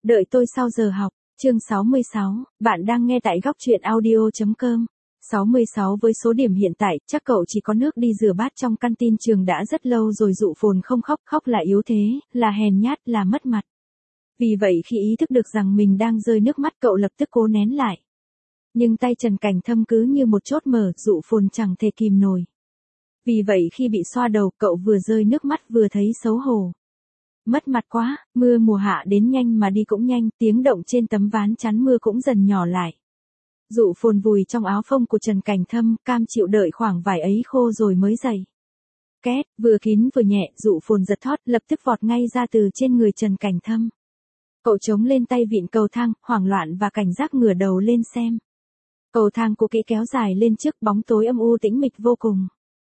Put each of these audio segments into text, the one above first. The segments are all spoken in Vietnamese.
Đợi tôi sau giờ học. Chương 66, bạn đang nghe tại góc truyện audio.com. 66 với số điểm hiện tại, chắc cậu chỉ có nước đi rửa bát trong căn tin trường đã rất lâu rồi. Dụ Phồn không khóc, khóc là yếu thế, là hèn nhát, là mất mặt. Vì vậy khi ý thức được rằng mình đang rơi nước mắt cậu lập tức cố nén lại. Nhưng tay Trần Cảnh Thâm cứ như một chốt mở, Dụ Phồn chẳng thể kìm nổi. Vì vậy khi bị xoa đầu, cậu vừa rơi nước mắt vừa thấy xấu hổ. Mất mặt quá, mưa mùa hạ đến nhanh mà đi cũng nhanh, tiếng động trên tấm ván chắn mưa cũng dần nhỏ lại. Dụ Phồn vùi trong áo phông của Trần Cảnh Thâm, cam chịu đợi khoảng vải ấy khô rồi mới dậy. Két, vừa kín vừa nhẹ, Dụ Phồn giật thót, lập tức vọt ngay ra từ trên người Trần Cảnh Thâm. Cậu chống lên tay vịn cầu thang, hoảng loạn và cảnh giác ngửa đầu lên xem. Cầu thang cũ kỹ kéo dài lên trước, bóng tối âm u tĩnh mịch vô cùng.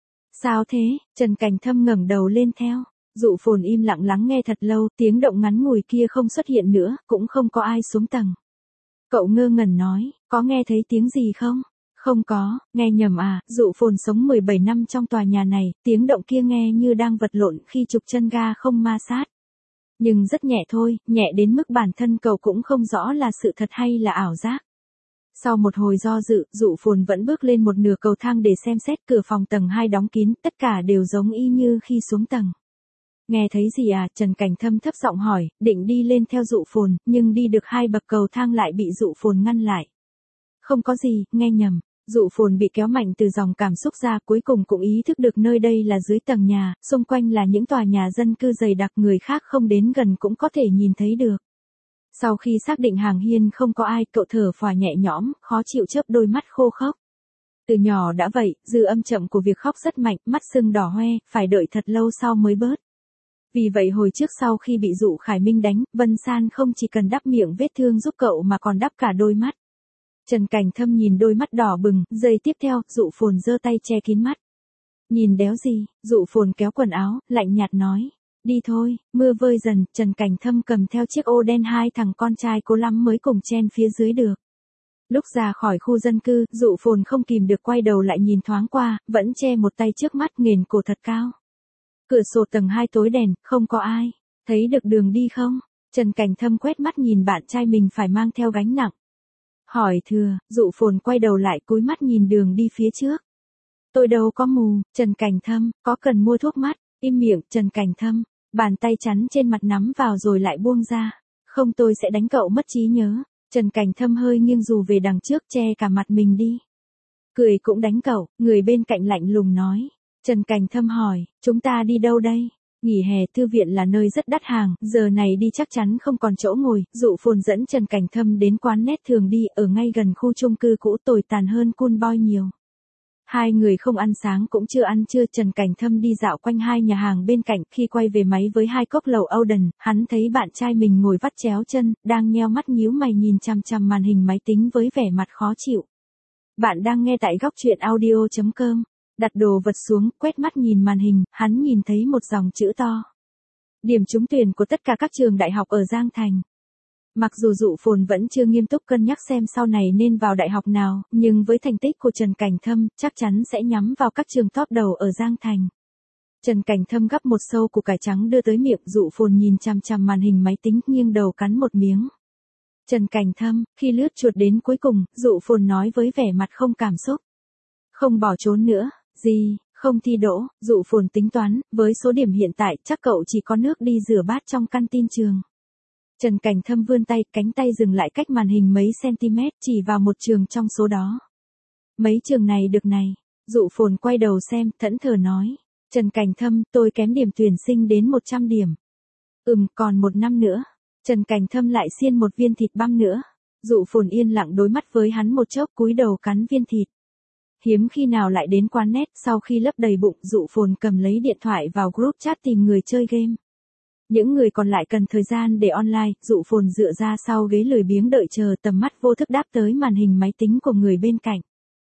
Sao thế? Trần Cảnh Thâm ngẩng đầu lên theo. Dụ Phồn im lặng lắng nghe thật lâu, tiếng động ngắn ngủi kia không xuất hiện nữa, cũng không có ai xuống tầng. Cậu ngơ ngẩn nói, có nghe thấy tiếng gì không? Không có, nghe nhầm à. Dụ Phồn sống 17 năm trong tòa nhà này, tiếng động kia nghe như đang vật lộn khi trục chân ga không ma sát. Nhưng rất nhẹ thôi, nhẹ đến mức bản thân cậu cũng không rõ là sự thật hay là ảo giác. Sau một hồi do dự, Dụ Phồn vẫn bước lên một nửa cầu thang để xem xét. Cửa phòng tầng 2 đóng kín, tất cả đều giống y như khi xuống tầng. Nghe thấy gì à? Trần Cảnh Thâm thấp giọng hỏi, định đi lên theo Dụ Phồn, nhưng đi được 2 bậc cầu thang lại bị Dụ Phồn ngăn lại. Không có gì, nghe nhầm. Dụ Phồn bị kéo mạnh từ dòng cảm xúc ra, cuối cùng cũng ý thức được nơi đây là dưới tầng nhà, xung quanh là những tòa nhà dân cư dày đặc, người khác không đến gần cũng có thể nhìn thấy được. Sau khi xác định hàng hiên không có ai, cậu thở phào nhẹ nhõm, khó chịu chớp đôi mắt khô khốc. Từ nhỏ đã vậy, dư âm chậm của việc khóc rất mạnh, mắt sưng đỏ hoe, phải đợi thật lâu sau mới bớt. Vì vậy hồi trước sau khi bị Dụ Khải Minh đánh, Vân San không chỉ cần đắp miệng vết thương giúp cậu mà còn đắp cả đôi mắt. Trần Cảnh Thâm nhìn đôi mắt đỏ bừng, giây tiếp theo, Dụ Phồn giơ tay che kín mắt. Nhìn đéo gì? Dụ Phồn kéo quần áo, lạnh nhạt nói. Đi thôi. Mưa vơi dần, Trần Cảnh Thâm cầm theo chiếc ô đen, 2 thằng con trai cố lắm mới cùng chen phía dưới được. Lúc ra khỏi khu dân cư, Dụ Phồn không kìm được quay đầu lại nhìn thoáng qua, vẫn che một tay trước mắt, nghển cổ thật cao. Cửa sổ tầng 2 tối đèn, không có ai. Thấy được đường đi không? Trần Cảnh Thâm quét mắt nhìn bạn trai mình phải mang theo gánh nặng. Hỏi thừa. Dụ Phồn quay đầu lại cúi mắt nhìn đường đi phía trước. Tôi đâu có mù. Trần Cảnh Thâm, có cần mua thuốc mắt? Im miệng. Trần Cảnh Thâm, bàn tay chắn trên mặt nắm vào rồi lại buông ra. Không tôi sẽ đánh cậu mất trí nhớ. Trần Cảnh Thâm hơi nghiêng dù về đằng trước, che cả mặt mình đi. Cười cũng đánh cậu. Người bên cạnh lạnh lùng nói. Trần Cảnh Thâm hỏi, chúng ta đi đâu đây? Nghỉ hè, thư viện là nơi rất đắt hàng, giờ này đi chắc chắn không còn chỗ ngồi. Dụ Phồn dẫn Trần Cảnh Thâm đến quán nét thường đi, ở ngay gần khu chung cư cũ, tồi tàn hơn Cool Boy nhiều. Hai người không ăn sáng cũng chưa ăn trưa, Trần Cảnh Thâm đi dạo quanh 2 nhà hàng bên cạnh, khi quay về máy với 2 cốc lẩu Oden, hắn thấy bạn trai mình ngồi vắt chéo chân, đang nheo mắt nhíu mày nhìn chằm chằm màn hình máy tính với vẻ mặt khó chịu. Bạn đang nghe tại góc truyện audio.com. Đặt đồ vật xuống, quét mắt nhìn màn hình, hắn nhìn thấy một dòng chữ to. Điểm trúng tuyển của tất cả các trường đại học ở Giang Thành. Mặc dù Dụ Phồn vẫn chưa nghiêm túc cân nhắc xem sau này nên vào đại học nào, nhưng với thành tích của Trần Cảnh Thâm, chắc chắn sẽ nhắm vào các trường top đầu ở Giang Thành. Trần Cảnh Thâm gắp một xâu củ cải trắng đưa tới miệng, Dụ Phồn nhìn chằm chằm màn hình máy tính, nghiêng đầu cắn một miếng. Trần Cảnh Thâm, khi lướt chuột đến cuối cùng, Dụ Phồn nói với vẻ mặt không cảm xúc. Không bỏ trốn nữa. Gì, không thi đỗ? Dụ Phồn tính toán, với số điểm hiện tại, chắc cậu chỉ có nước đi rửa bát trong căn tin trường. Trần Cảnh Thâm vươn tay, cánh tay dừng lại cách màn hình mấy cm, chỉ vào một trường trong số đó. Mấy trường này được này. Dụ Phồn quay đầu xem, thẫn thờ nói. Trần Cảnh Thâm, tôi kém điểm tuyển sinh đến 100 điểm. Còn 1 năm nữa. Trần Cảnh Thâm lại xiên một viên thịt băm nữa. Dụ Phồn yên lặng đối mắt với hắn một chốc, cúi đầu cắn viên thịt. Hiếm khi nào lại đến quán nét, sau khi lấp đầy bụng, Dụ Phồn cầm lấy điện thoại vào group chat tìm người chơi game. Những người còn lại cần thời gian để online, Dụ Phồn dựa ra sau ghế lười biếng đợi chờ, tầm mắt vô thức đáp tới màn hình máy tính của người bên cạnh.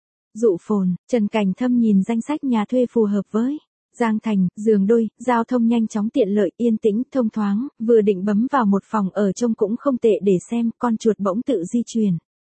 Dụ Phồn, Trần Cảnh Thâm nhìn danh sách nhà thuê phù hợp với Giang Thành, giường đôi, giao thông nhanh chóng tiện lợi, yên tĩnh, thông thoáng, vừa định bấm vào một phòng ở trông cũng không tệ để xem, con chuột bỗng tự di chuyển.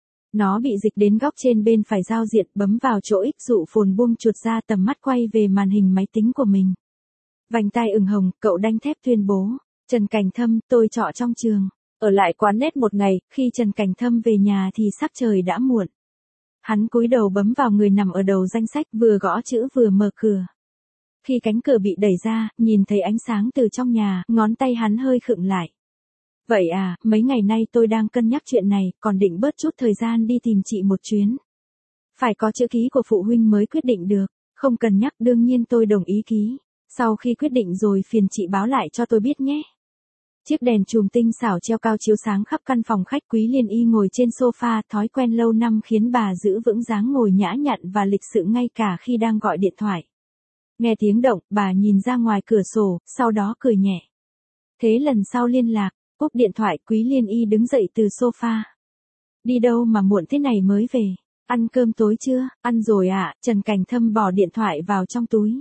Nó bị dịch đến góc trên bên phải giao diện, bấm vào chỗ X, Dụ Phồn buông chuột ra, tầm mắt quay về màn hình máy tính của mình. Vành tai ửng hồng, cậu đanh thép tuyên bố. Trần Cảnh Thâm, tôi trọ trong trường. Ở lại quán net một ngày, khi Trần Cảnh Thâm về nhà thì sắc trời đã muộn. Hắn cúi đầu bấm vào người nằm ở đầu danh sách, vừa gõ chữ vừa mở cửa. Khi cánh cửa bị đẩy ra, nhìn thấy ánh sáng từ trong nhà, ngón tay hắn hơi khựng lại. Vậy à, mấy ngày nay tôi đang cân nhắc chuyện này, còn định bớt chút thời gian đi tìm chị một chuyến. Phải có chữ ký của phụ huynh mới quyết định được, không cần nhắc, đương nhiên tôi đồng ý ký. Sau khi quyết định rồi phiền chị báo lại cho tôi biết nhé. Chiếc đèn chùm tinh xảo treo cao chiếu sáng khắp căn phòng khách. Quý Liên Y ngồi trên sofa, thói quen lâu năm khiến bà giữ vững dáng ngồi nhã nhặn và lịch sự ngay cả khi đang gọi điện thoại. Nghe tiếng động, bà nhìn ra ngoài cửa sổ, sau đó cười nhẹ. Thế lần sau liên lạc, cúp điện thoại, Quý Liên Y đứng dậy từ sofa. Đi đâu mà muộn thế này mới về? Ăn cơm tối chưa? Ăn rồi ạ. Trần Cảnh Thâm bỏ điện thoại vào trong túi.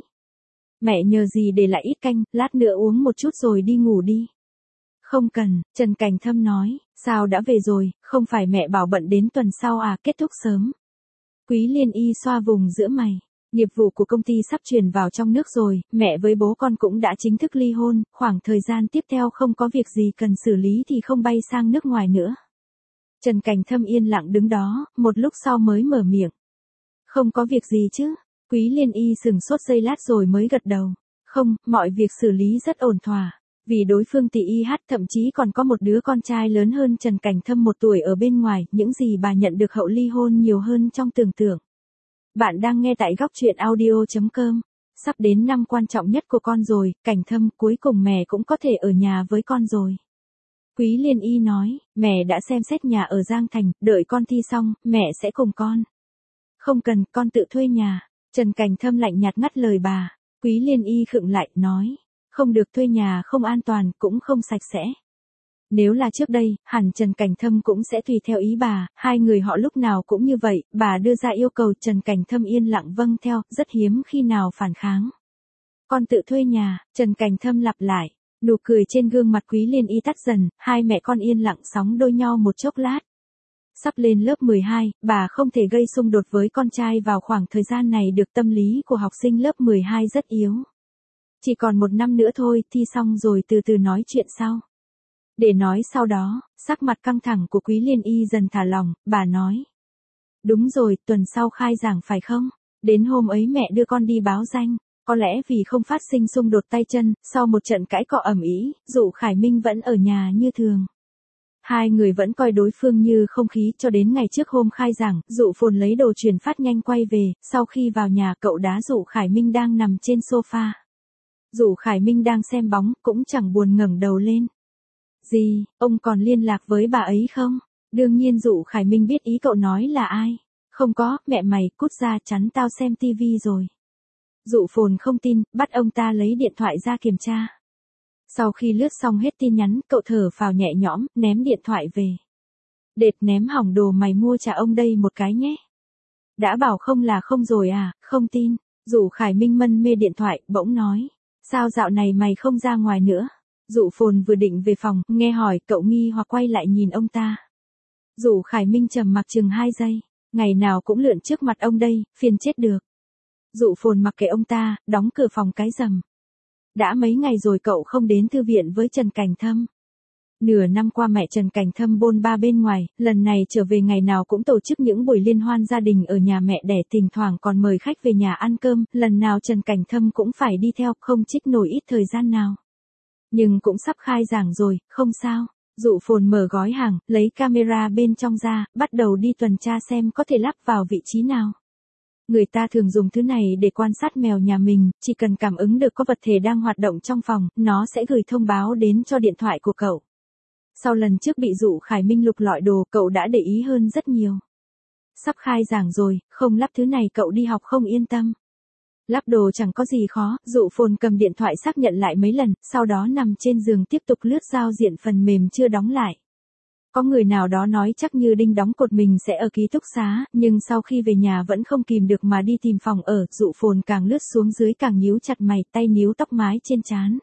Mẹ nhờ gì để lại ít canh, lát nữa uống một chút rồi đi ngủ đi. Không cần, Trần Cảnh Thâm nói, sao đã về rồi, không phải mẹ bảo bận đến tuần sau à, kết thúc sớm. Quý Liên Y xoa vùng giữa mày, nghiệp vụ của công ty sắp chuyển vào trong nước rồi, mẹ với bố con cũng đã chính thức ly hôn, khoảng thời gian tiếp theo không có việc gì cần xử lý thì không bay sang nước ngoài nữa. Trần Cảnh Thâm yên lặng đứng đó, một lúc sau mới mở miệng. Không có việc gì chứ? Quý Liên Y sừng sốt giây lát rồi mới gật đầu. Không, mọi việc xử lý rất ổn thỏa. Vì đối phương tỷ y hát thậm chí còn có một đứa con trai lớn hơn Trần Cảnh Thâm 1 tuổi ở bên ngoài, những gì bà nhận được hậu ly hôn nhiều hơn trong tưởng tượng. Bạn đang nghe tại góc truyện audio.com. Sắp đến năm quan trọng nhất của con rồi, Cảnh Thâm, cuối cùng mẹ cũng có thể ở nhà với con rồi. Quý Liên Y nói, mẹ đã xem xét nhà ở Giang Thành, đợi con thi xong, mẹ sẽ cùng con. Không cần, con tự thuê nhà. Trần Cảnh Thâm lạnh nhạt ngắt lời bà. Quý Liên Y khựng lại, nói. Không được, thuê nhà không an toàn, cũng không sạch sẽ. Nếu là trước đây, hẳn Trần Cảnh Thâm cũng sẽ tùy theo ý bà, hai người họ lúc nào cũng như vậy, bà đưa ra yêu cầu, Trần Cảnh Thâm yên lặng vâng theo, rất hiếm khi nào phản kháng. Con tự thuê nhà, Trần Cảnh Thâm lặp lại, nụ cười trên gương mặt Quý Liên Y tắt dần, hai mẹ con yên lặng sóng đôi nhau một chốc lát. Sắp lên lớp 12, bà không thể gây xung đột với con trai vào khoảng thời gian này được, tâm lý của học sinh lớp 12 rất yếu. Chỉ còn 1 năm nữa thôi, thi xong rồi từ từ nói chuyện sau. Để nói sau đó, sắc mặt căng thẳng của Quý Liên Y dần thả lỏng, bà nói. Đúng rồi, tuần sau khai giảng phải không? Đến hôm ấy mẹ đưa con đi báo danh. Có lẽ vì không phát sinh xung đột tay chân, sau một trận cãi cọ ầm ĩ, Dụ Khải Minh vẫn ở nhà như thường. Hai người vẫn coi đối phương như không khí cho đến ngày trước hôm khai giảng, Dụ Phồn lấy đồ truyền phát nhanh quay về, sau khi vào nhà cậu đá Dụ Khải Minh đang nằm trên sofa. Dụ Khải Minh đang xem bóng, cũng chẳng buồn ngẩng đầu lên. Gì, ông còn liên lạc với bà ấy không? Đương nhiên Dụ Khải Minh biết ý cậu nói là ai. Không có, mẹ mày, cút ra, chắn tao xem tivi rồi. Dụ Phồn không tin, bắt ông ta lấy điện thoại ra kiểm tra. Sau khi lướt xong hết tin nhắn, cậu thở phào nhẹ nhõm, ném điện thoại về. Đệt, ném hỏng đồ mày mua trả ông đây một cái nhé. Đã bảo không là không rồi à, không tin. Dụ Khải Minh mân mê điện thoại, bỗng nói. Sao dạo này mày không ra ngoài nữa? Dụ Phồn vừa định về phòng, nghe hỏi, cậu nghi hoặc quay lại nhìn ông ta. Dụ Khải Minh trầm mặc chừng 2 giây. Ngày nào cũng lượn trước mặt ông đây, phiền chết được. Dụ Phồn mặc kệ ông ta, đóng cửa phòng cái rầm. Đã mấy ngày rồi cậu không đến thư viện với Trần Cảnh Thâm. Nửa năm qua mẹ Trần Cảnh Thâm bôn ba bên ngoài, lần này trở về ngày nào cũng tổ chức những buổi liên hoan gia đình ở nhà mẹ đẻ, thỉnh thoảng còn mời khách về nhà ăn cơm, lần nào Trần Cảnh Thâm cũng phải đi theo, không trích nổi ít thời gian nào. Nhưng cũng sắp khai giảng rồi, không sao. Dụ Phồn mở gói hàng, lấy camera bên trong ra, bắt đầu đi tuần tra xem có thể lắp vào vị trí nào. Người ta thường dùng thứ này để quan sát mèo nhà mình, chỉ cần cảm ứng được có vật thể đang hoạt động trong phòng, nó sẽ gửi thông báo đến cho điện thoại của cậu. Sau lần trước bị Dụ Khải Minh lục lọi đồ, cậu đã để ý hơn rất nhiều. Sắp khai giảng rồi, không lắp thứ này cậu đi học không yên tâm. Lắp đồ chẳng có gì khó, Dụ Phồn cầm điện thoại xác nhận lại mấy lần, sau đó nằm trên giường tiếp tục lướt giao diện phần mềm chưa đóng lại. Có người nào đó nói chắc như đinh đóng cột mình sẽ ở ký túc xá, nhưng sau khi về nhà vẫn không kìm được mà đi tìm phòng ở, Dụ Phồn càng lướt xuống dưới càng nhíu chặt mày, tay níu tóc mái trên trán.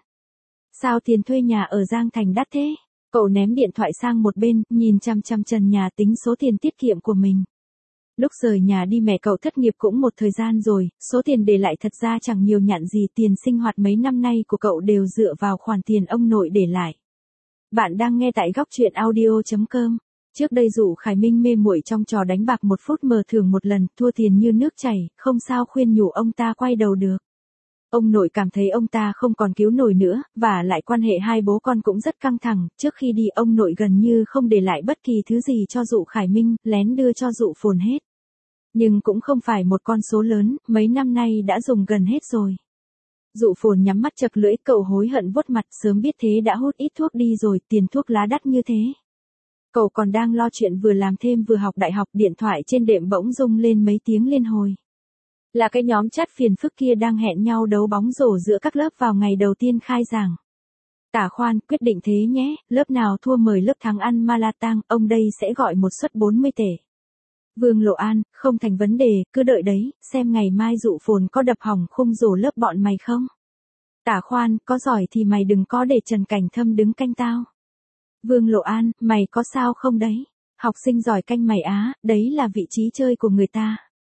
Sao tiền thuê nhà ở Giang Thành đắt thế? Cậu ném điện thoại sang một bên, nhìn chằm chằm trần nhà tính số tiền tiết kiệm của mình. Lúc rời nhà đi mẹ cậu thất nghiệp cũng một thời gian rồi, số tiền để lại thật ra chẳng nhiều nhặn gì, tiền sinh hoạt mấy năm nay của cậu đều dựa vào khoản tiền ông nội để lại. Bạn đang nghe tại góc truyện audio.com. Trước đây Dụ Khải Minh mê muội trong trò đánh bạc 1 phút mở thưởng một lần, thua tiền như nước chảy, không sao khuyên nhủ ông ta quay đầu được. Ông nội cảm thấy ông ta không còn cứu nổi nữa, và lại quan hệ hai bố con cũng rất căng thẳng, trước khi đi ông nội gần như không để lại bất kỳ thứ gì cho Dụ Khải Minh, lén đưa cho Dụ Phồn hết. Nhưng cũng không phải một con số lớn, mấy năm nay đã dùng gần hết rồi. Dụ Phồn nhắm mắt chật lưỡi, cậu hối hận vuốt mặt, sớm biết thế đã hút ít thuốc đi rồi, tiền thuốc lá đắt như thế. Cậu còn đang lo chuyện vừa làm thêm vừa học đại học, điện thoại trên đệm bỗng rung lên mấy tiếng liên hồi. Là cái nhóm chat phiền phức kia đang hẹn nhau đấu bóng rổ giữa các lớp vào ngày đầu tiên khai giảng. Tả Khoan, quyết định thế nhé, lớp nào thua mời lớp thắng ăn Malatang, ông đây sẽ gọi một suất 40 tể. Vương Lộ An, không thành vấn đề, cứ đợi đấy, xem ngày mai Dụ Phồn có đập hỏng khung rổ lớp bọn mày không. Tả Khoan, có giỏi thì mày đừng có để Trần Cảnh Thâm đứng canh tao. Vương Lộ An, mày có sao không đấy? Học sinh giỏi canh mày á, đấy là vị trí chơi của người ta.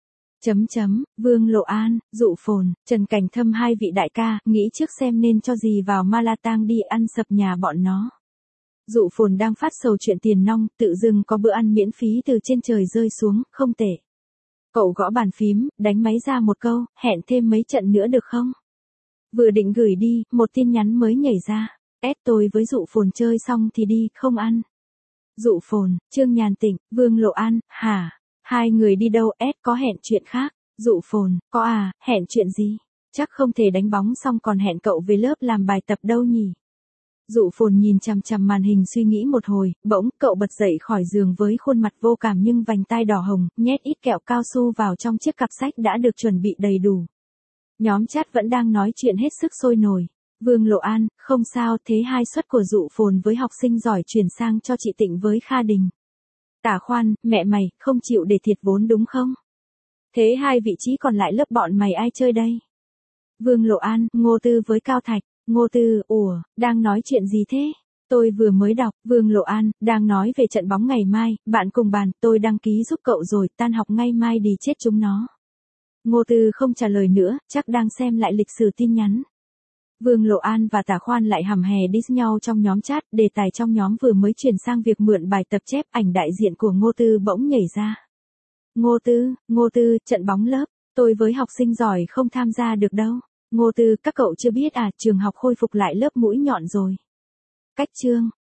Vương Lộ An, Dụ Phồn, Trần Cảnh Thâm, hai vị đại ca, nghĩ trước xem nên cho gì vào Malatang đi ăn sập nhà bọn nó. Dụ Phồn đang phát sầu chuyện tiền nong, tự dưng có bữa ăn miễn phí từ trên trời rơi xuống, không tệ. Cậu gõ bàn phím, đánh máy ra một câu, hẹn thêm mấy trận nữa được không? Vừa định gửi đi, một tin nhắn mới nhảy ra. Tôi với Dụ Phồn chơi xong thì đi, không ăn. Dụ Phồn, Trương Nhàn Tịnh, Vương Lộ An, hả? Hai người đi đâu? Có hẹn chuyện khác. Dụ Phồn, có à, hẹn chuyện gì? Chắc không thể đánh bóng xong còn hẹn cậu về lớp làm bài tập đâu nhỉ? Dụ Phồn nhìn chằm chằm màn hình suy nghĩ một hồi, bỗng cậu bật dậy khỏi giường với khuôn mặt vô cảm nhưng vành tai đỏ hồng, nhét ít kẹo cao su vào trong chiếc cặp sách đã được chuẩn bị đầy đủ. Nhóm chat vẫn đang nói chuyện hết sức sôi nổi. Vương Lộ An, không sao, thế hai suất của Dụ Phồn với học sinh giỏi chuyển sang cho chị Tịnh với Kha Đình. Tả Khoan, mẹ mày, không chịu để thiệt vốn đúng không? Thế hai vị trí còn lại lớp bọn mày ai chơi đây? Vương Lộ An, Ngô Tư với Cao Thạch. Ngô Tư, đang nói chuyện gì thế? Tôi vừa mới đọc. Vương Lộ An, đang nói về trận bóng ngày mai, bạn cùng bàn, tôi đăng ký giúp cậu rồi, tan học ngay mai đi chết chúng nó. Ngô Tư không trả lời nữa, chắc đang xem lại lịch sử tin nhắn. Vương Lộ An và Tả Khoan lại hầm hè diss nhau trong nhóm chat, đề tài trong nhóm vừa mới chuyển sang việc mượn bài tập chép, ảnh đại diện của Ngô Tư bỗng nhảy ra. Ngô Tư, trận bóng lớp, tôi với học sinh giỏi không tham gia được đâu. Ngô Tư, các cậu chưa biết à, trường học khôi phục lại lớp mũi nhọn rồi. Cách chương.